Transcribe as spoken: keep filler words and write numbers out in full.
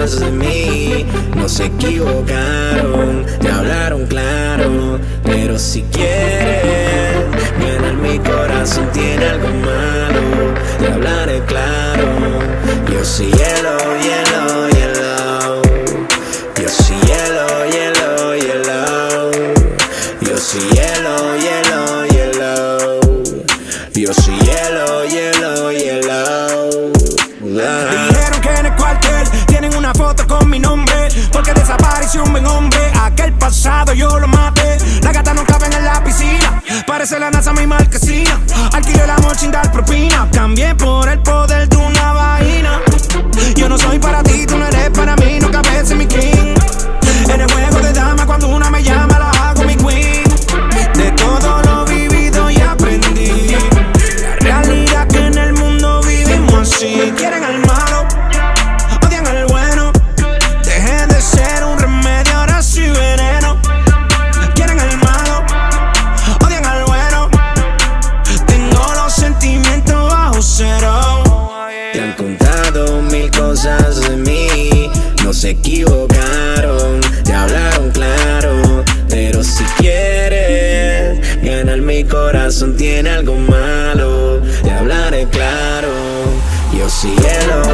cosas de mí. No se equivocaron, te hablaron claro. Pero si quieren ganar mi corazón, tiene algo malo, te hablaré claro. Yo soy hielo, hielo, hielo. Yo soy hielo, hielo, hielo. Yo soy hielo, hielo, hielo. Yo soy hielo, hielo, hielo. Ah. Dijeron que en el cuartel tienen una foto con mi nombre, porque desapareció un buen hombre. Aquel pasado yo lo maté. Las gatas no caben en la piscina, parece la NASA mi marquesina. Alquilé el amor sin dar propina, cambié por el poder de una vaina. Yo no soy para ti, tú no eres para mí, no cabes en mi king. En el juego de dama cuando una me llama la hago mi queen. De todo lo vivido y aprendí la realidad que en el mundo vivimos así. Quieren al malo, odian al bueno. Dejen de ser un remedio, ahora soy veneno. Quieren al malo, odian al bueno. Tengo los sentimientos bajo cero. Te han contado mil cosas de mí, no se equivocaron, te hablaron claro. Pero si quieres ganar mi corazón, tiene algo malo, te hablaré claro. Yo soy hielo,